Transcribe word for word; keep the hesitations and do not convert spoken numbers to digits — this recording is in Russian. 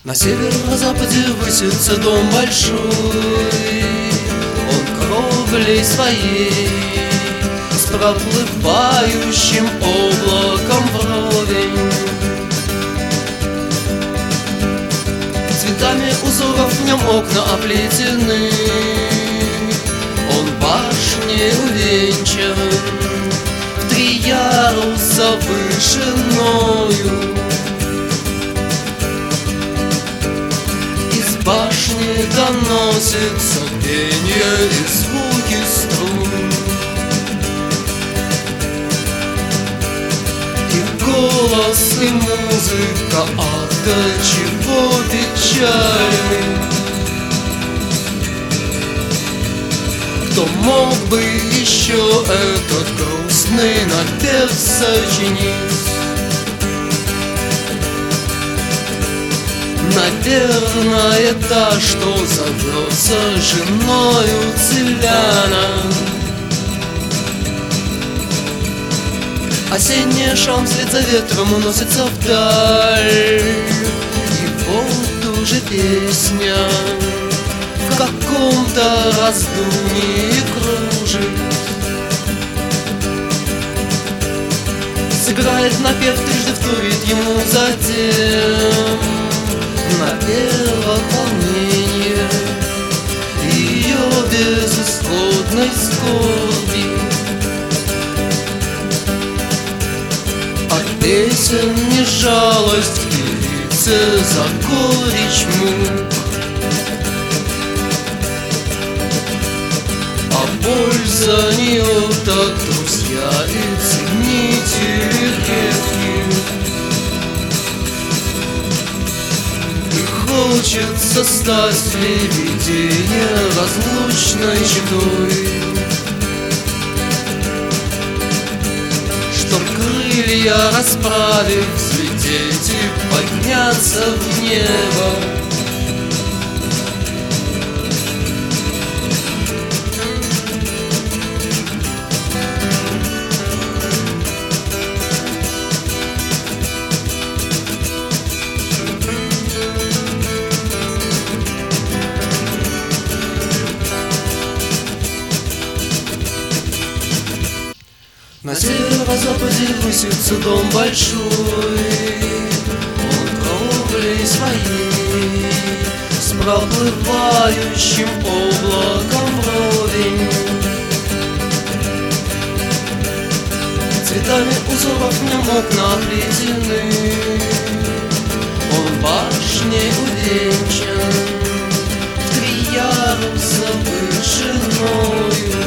На северо-западе высится дом большой, он кровлей своей с проплывающим облаком вровень. Цветами узоров в нем окна оплетены, он башней увенчан в три яруса вышиною. Из башни доносится пение и звуки струн, и голос, и музыка, ах, до чего печальны. Кто мог бы еще этот грустный напев сочинить? Наверное, та, что зовется женою Циляна. Осенняя шам вслед за ветром уносится вдаль, и вот уже песня в каком-то раздумье кружит. Сыграет напев, трижды вторит ему затем напева волнения ее безысходной скорби. От песен не жалость к певице за горечь мук, а боль за нее так друзья и ценители редкие. Хочется стать лебедине разлучной четой, чтоб крылья расправив, взлететь и подняться в небо. На северо-западе высится дом большой, он кровлей своей с проплывающим облаком вровень. Цветами узоров в нем окна оплетены, он башней увенчан в три яруса вышиною.